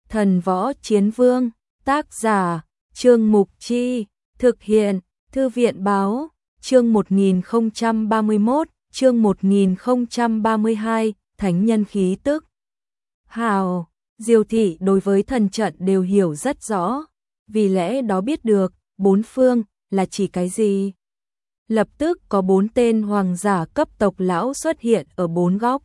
Thần Võ Chiến Vương, tác giả, Trương Mục Chi, thực hiện, Thư viện Báo, chương 1031, chương 1032, Thánh Nhân Khí Tức. Hào, Diêu thị đối với thần trận đều hiểu rất rõ, vì lẽ đó biết được, bốn phương, là chỉ cái gì. Lập tức có 4 tên hoàng giả cấp tộc lão xuất hiện ở 4 góc.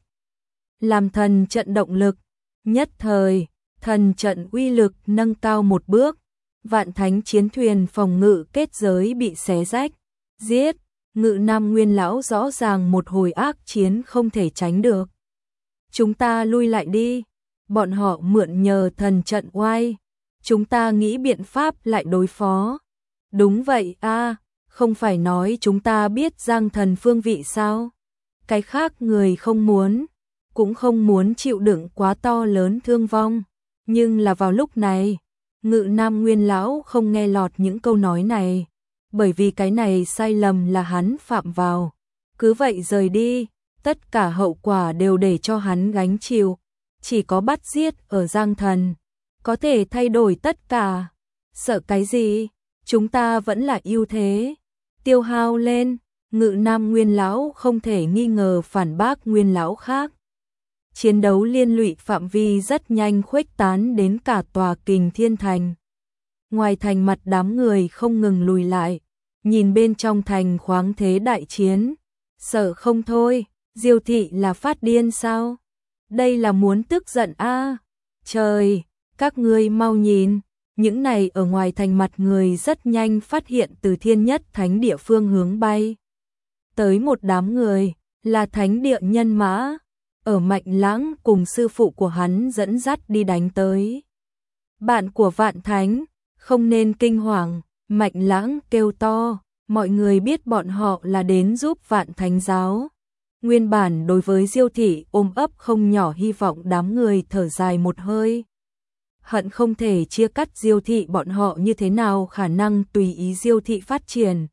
Làm thần trận động lực, nhất thời, thần trận uy lực nâng cao một bước, vạn thánh chiến thuyền phòng ngự kết giới bị xé rách, giết, Ngự Nam Nguyên lão rõ ràng một hồi ác chiến không thể tránh được. Chúng ta lui lại đi, bọn họ mượn nhờ thần trận oai, chúng ta nghĩ biện pháp lại đối phó. Đúng vậy a, không phải nói chúng ta biết Giang Thần phương vị sao? Cái khác người không muốn, cũng không muốn chịu đựng quá to lớn thương vong, nhưng là vào lúc này, Ngự Nam Nguyên lão không nghe lọt những câu nói này, bởi vì cái này sai lầm là hắn phạm vào. Cứ vậy rời đi, tất cả hậu quả đều để cho hắn gánh chịu, chỉ có bắt giết ở Giang Thần có thể thay đổi tất cả. Sợ cái gì? Chúng ta vẫn là ưu thế. Tiêu Hao lên, Ngự Nam Nguyên lão không thể nghi ngờ phản bác Nguyên lão khác. Chiến đấu liên lụy phạm vi rất nhanh khuếch tán đến cả tòa Kình Thiên Thành. Ngoài thành mặt đám người không ngừng lùi lại, nhìn bên trong thành khoáng thế đại chiến, sợ không thôi. Diêu thị là phát điên sao? Đây là muốn tức giận a. Trời, các ngươi mau nhìn, những này ở ngoài thành mặt người rất nhanh phát hiện từ Thiên Nhất Thánh Địa phương hướng bay tới một đám người, là Thánh Địa nhân mã, ở Mạnh Lãng cùng sư phụ của hắn dẫn dắt đi đánh tới. Bạn của Vạn Thánh, không nên kinh hoàng, Mạnh Lãng kêu to, mọi người biết bọn họ là đến giúp Vạn Thánh giáo. Nguyên bản đối với Diêu thị ôm ấp không nhỏ hy vọng, đám người thở dài một hơi. Hận không thể chia cắt Diêu thị, bọn họ như thế nào khả năng tùy ý Diêu thị phát triển.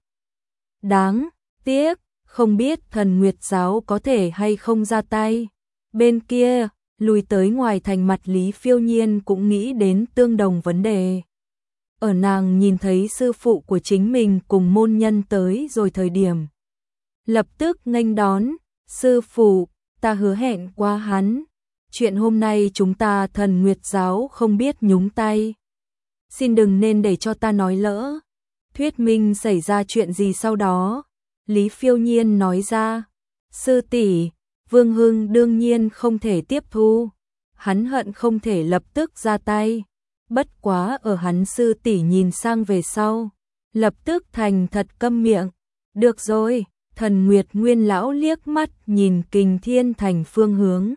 Đáng tiếc, không biết Thần Nguyệt giáo có thể hay không ra tay. Bên kia, lùi tới ngoài thành mặt Lý Phiêu Nhiên cũng nghĩ đến tương đồng vấn đề. Ở nàng nhìn thấy sư phụ của chính mình cùng môn nhân tới rồi thời điểm, lập tức nghênh đón, sư phụ, ta hứa hẹn qua hắn. Chuyện hôm nay chúng ta Thần Nguyệt giáo không biết nhúng tay. Xin đừng nên để cho ta nói lỡ. Thuyết minh xảy ra chuyện gì sau đó. Lý Phiêu Nhiên nói ra, sư tỷ, Vương Hưng đương nhiên không thể tiếp thu. Hắn hận không thể lập tức ra tay. Bất quá ở hắn sư tỷ nhìn sang về sau, lập tức thành thật câm miệng. Được rồi, Thần Nguyệt Nguyên lão liếc mắt nhìn Kình Thiên Thành phương hướng,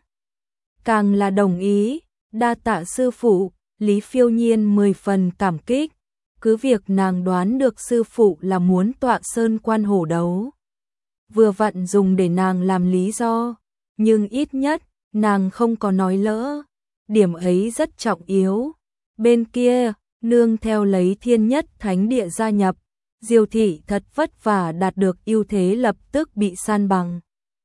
càng là đồng ý. Đa tạ sư phụ. Lý Phiêu Nhiên 10 phần cảm kích. Cứ việc nàng đoán được sư phụ là muốn tọa sơn quan hổ đấu, vừa vặn dùng để nàng làm lý do, nhưng ít nhất nàng không có nói lỡ, điểm ấy rất trọng yếu. Bên kia, nương theo lấy Thiên Nhất Thánh Địa gia nhập, Diêu thị thật vất vả đạt được ưu thế lập tức bị san bằng,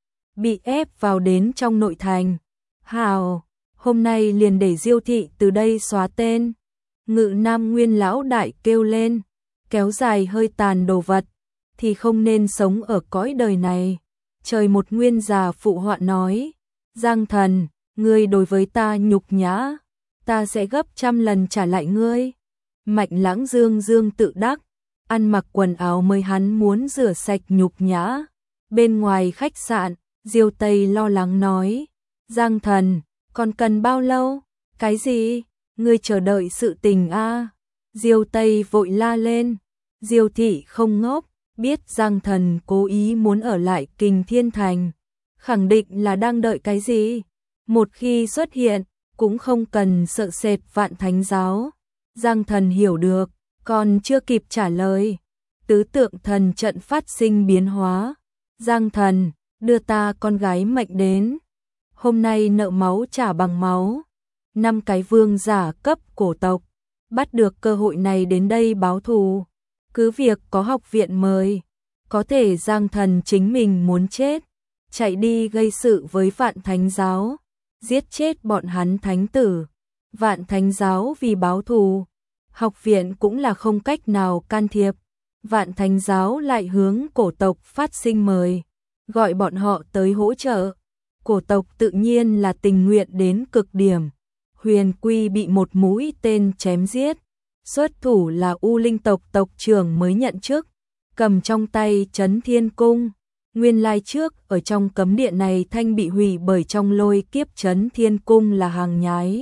bị ép vào đến trong nội thành. Hào, hôm nay liền để Diêu thị từ đây xóa tên. Ngự Nam Nguyên lão đại kêu lên, kéo dài hơi tàn đồ vật thì không nên sống ở cõi đời này. Trời một nguyên già phụ họa nói, Giang Thần, ngươi đối với ta nhục nhã, ta sẽ gấp trăm lần trả lại ngươi. Mạnh Lãng dương dương tự đắc, ăn mặc quần áo mới hắn muốn rửa sạch nhục nhã. Bên ngoài khách sạn, Diêu Tây lo lắng nói, Giang Thần, còn cần bao lâu? Cái gì? Ngươi chờ đợi sự tình a. Diêu Tây vội la lên. Diêu thị không ngốc, biết Giang Thần cố ý muốn ở lại Kình Thiên Thành, khẳng định là đang đợi cái gì. Một khi xuất hiện, cũng không cần sợ sệt Vạn Thánh giáo. Giang Thần hiểu được, còn chưa kịp trả lời, tứ tượng thần trận phát sinh biến hóa. Giang Thần, đưa ta con gái mệnh đến. Hôm nay nợ máu trả bằng máu. 5 cái vương giả cấp cổ tộc bắt được cơ hội này đến đây báo thù. Cứ việc có học viện mời, có thể Giang Thần chính mình muốn chết, chạy đi gây sự với Vạn Thánh giáo, giết chết bọn hắn thánh tử. Vạn Thánh giáo vì báo thù, học viện cũng là không cách nào can thiệp. Vạn Thánh giáo lại hướng cổ tộc phát sinh mời, gọi bọn họ tới hỗ trợ. Cổ tộc tự nhiên là tình nguyện đến cực điểm. Huyền Quy bị một mũi tên chém giết. Xuất thủ là U Linh tộc tộc trưởng mới nhận chức, cầm trong tay Chấn Thiên Cung. Nguyên lai trước ở trong cấm địa này thanh bị hủy bởi trong lôi kiếp Chấn Thiên Cung là hàng nhái.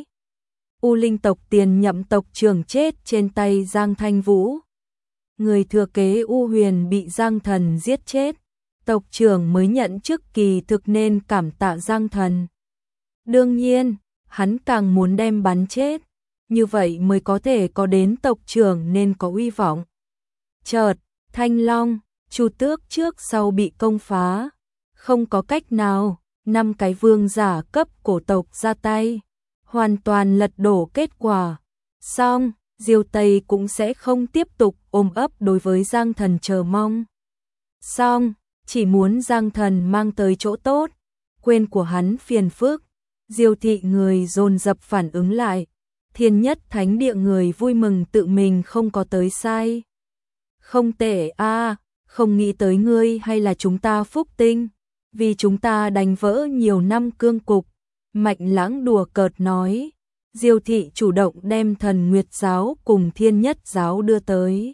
U Linh tộc tiền nhậm tộc trưởng chết trên tay Giang Thanh Vũ. Người thừa kế U Huyền bị Giang Thần giết chết. Tộc trưởng mới nhận chức kỳ thực nên cảm tạ Giang Thần. Đương nhiên, hắn càng muốn đem bắn chết, như vậy mới có thể có đến tộc trưởng nên có uy vọng. Chợt, Thanh Long, Chu Tước trước sau bị công phá, không có cách nào, 5 cái vương giả cấp cổ tộc ra tay, hoàn toàn lật đổ kết quả. Xong, Diêu Tây cũng sẽ không tiếp tục ôm ấp đối với Giang Thần chờ mong. Xong, chỉ muốn Giang Thần mang tới chỗ tốt, quên của hắn phiền phức. Diêu thị người dồn dập phản ứng lại, Thiên Nhất Thánh Địa người vui mừng tự mình không có tới sai. Không tệ a, không nghĩ tới ngươi hay là chúng ta phúc tinh, vì chúng ta đánh vỡ nhiều năm cương cục. Mạnh Lãng đùa cợt nói, Diêu thị chủ động đem Thần Nguyệt giáo cùng Thiên Nhất giáo đưa tới.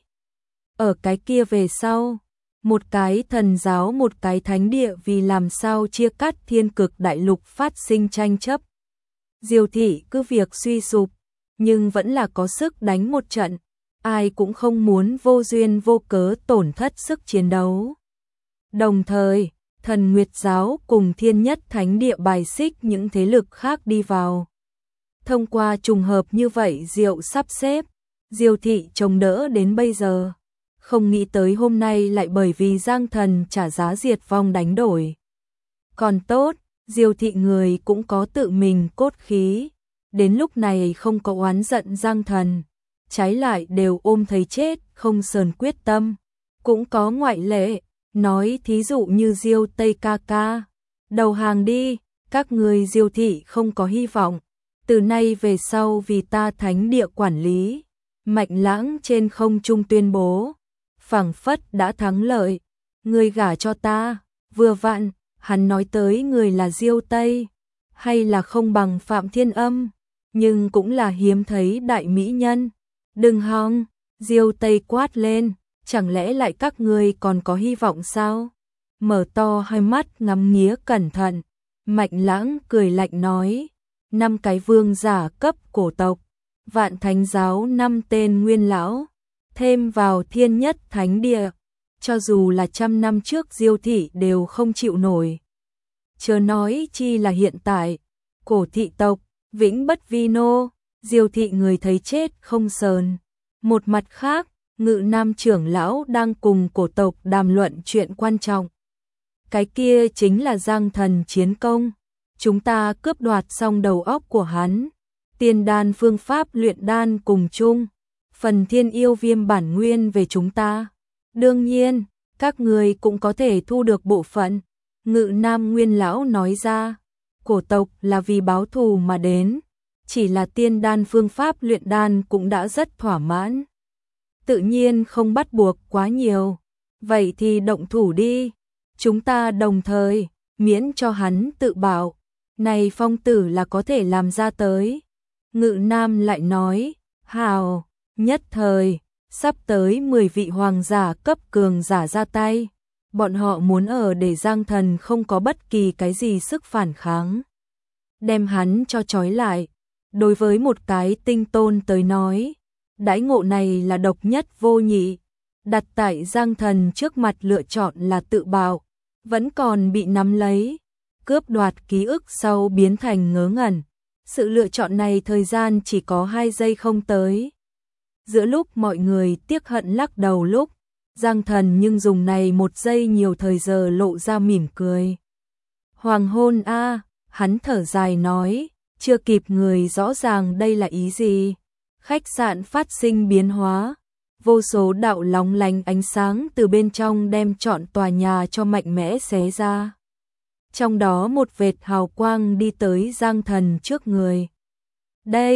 Ở cái kia về sau, một cái thần giáo một cái thánh địa vì làm sao chia cắt thiên cực đại lục phát sinh tranh chấp. Diêu thị cứ việc suy sụp, nhưng vẫn là có sức đánh một trận, ai cũng không muốn vô duyên vô cớ tổn thất sức chiến đấu. Đồng thời, Thần Nguyệt giáo cùng Thiên Nhất Thánh Địa bài xích những thế lực khác đi vào. Thông qua trùng hợp như vậy Diệu sắp xếp, Diêu thị chống đỡ đến bây giờ. Không nghĩ tới hôm nay lại bởi vì Giang Thần trả giá diệt vong đánh đổi. Còn tốt, Diêu thị người cũng có tự mình cốt khí, đến lúc này không có oán giận Giang Thần, trái lại đều ôm thấy chết không sờn quyết tâm. Cũng có ngoại lệ, nói thí dụ như Diêu Tây ca ca, đầu hàng đi, các người Diêu thị không có hy vọng, từ nay về sau vì ta thánh địa quản lý. Mạnh Lãng trên không trung tuyên bố, phảng phất đã thắng lợi, người gả cho ta, vừa vặn, hắn nói tới người là Diêu Tây, hay là không bằng Phạm Thiên Âm, nhưng cũng là hiếm thấy đại mỹ nhân. Đừng hòng, Diêu Tây quát lên, chẳng lẽ lại các ngươi còn có hy vọng sao? Mở to hai mắt ngắm nghía cẩn thận, Mạnh Lãng cười lạnh nói, 5 cái vương giả cấp cổ tộc, Vạn Thánh giáo 5 tên nguyên lão, thêm vào Thiên Nhất Thánh Địa, cho dù là 100 năm trước Diêu thị đều không chịu nổi. Chớ nói chi là hiện tại, cổ thị tộc, vĩnh bất vi nô, Diêu thị người thấy chết không sờn. Một mặt khác, Ngự Nam trưởng lão đang cùng cổ tộc đàm luận chuyện quan trọng. Cái kia chính là Giang Thần chiến công, chúng ta cướp đoạt xong đầu óc của hắn, tiên đan phương pháp luyện đan cùng chung, phần thiên yêu viêm bản nguyên về chúng ta. Đương nhiên, các người cũng có thể thu được bộ phận. Ngự Nam nguyên lão nói ra, cổ tộc là vì báo thù mà đến, chỉ là tiên đan phương pháp luyện đan cũng đã rất thỏa mãn. Tự nhiên không bắt buộc quá nhiều, vậy thì động thủ đi, chúng ta đồng thời, miễn cho hắn tự bảo, này phong tử là có thể làm ra tới. Ngự Nam lại nói, hào, nhất thời, sắp tới 10 vị hoàng giả cấp cường giả ra tay, bọn họ muốn ở để Giang Thần không có bất kỳ cái gì sức phản kháng. Đem hắn cho trói lại, đối với một cái tinh tôn tới nói, đãi ngộ này là độc nhất vô nhị, đặt tại Giang Thần trước mặt lựa chọn là tự bạo, vẫn còn bị nắm lấy, cướp đoạt ký ức sau biến thành ngớ ngẩn. Sự lựa chọn này thời gian chỉ có 2 giây không tới. Giữa lúc mọi người tiếc hận lắc đầu lúc, Giang Thần nhưng dùng này 1 giây nhiều thời giờ lộ ra mỉm cười. Hoàng hôn a, hắn thở dài nói, chưa kịp người rõ ràng đây là ý gì. Khách sạn phát sinh biến hóa, vô số đạo lóng lánh ánh sáng từ bên trong đem trọn tòa nhà cho mạnh mẽ xé ra. Trong đó một vệt hào quang đi tới Giang Thần trước người. Đây,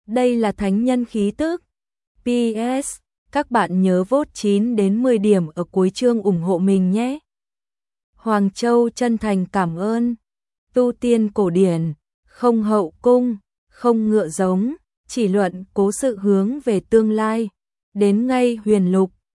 Đây là thánh nhân khí tức. PS, các bạn nhớ vote 9 đến 10 điểm ở cuối chương ủng hộ mình nhé. Hoàng Châu chân thành cảm ơn. Tu tiên cổ điển, không hậu cung, không ngựa giống, chỉ luận cố sự hướng về tương lai. Đến ngay huyền lục,